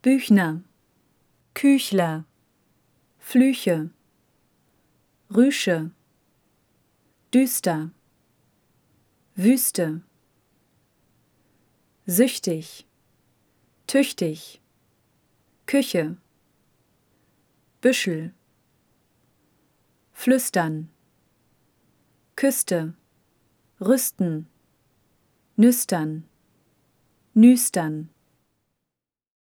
Büchner, Küchler, Flüche, Rüsche, düster, Wüste, süchtig, tüchtig, Küche, Büschel, flüstern, Küste, rüsten, nüstern, nüstern.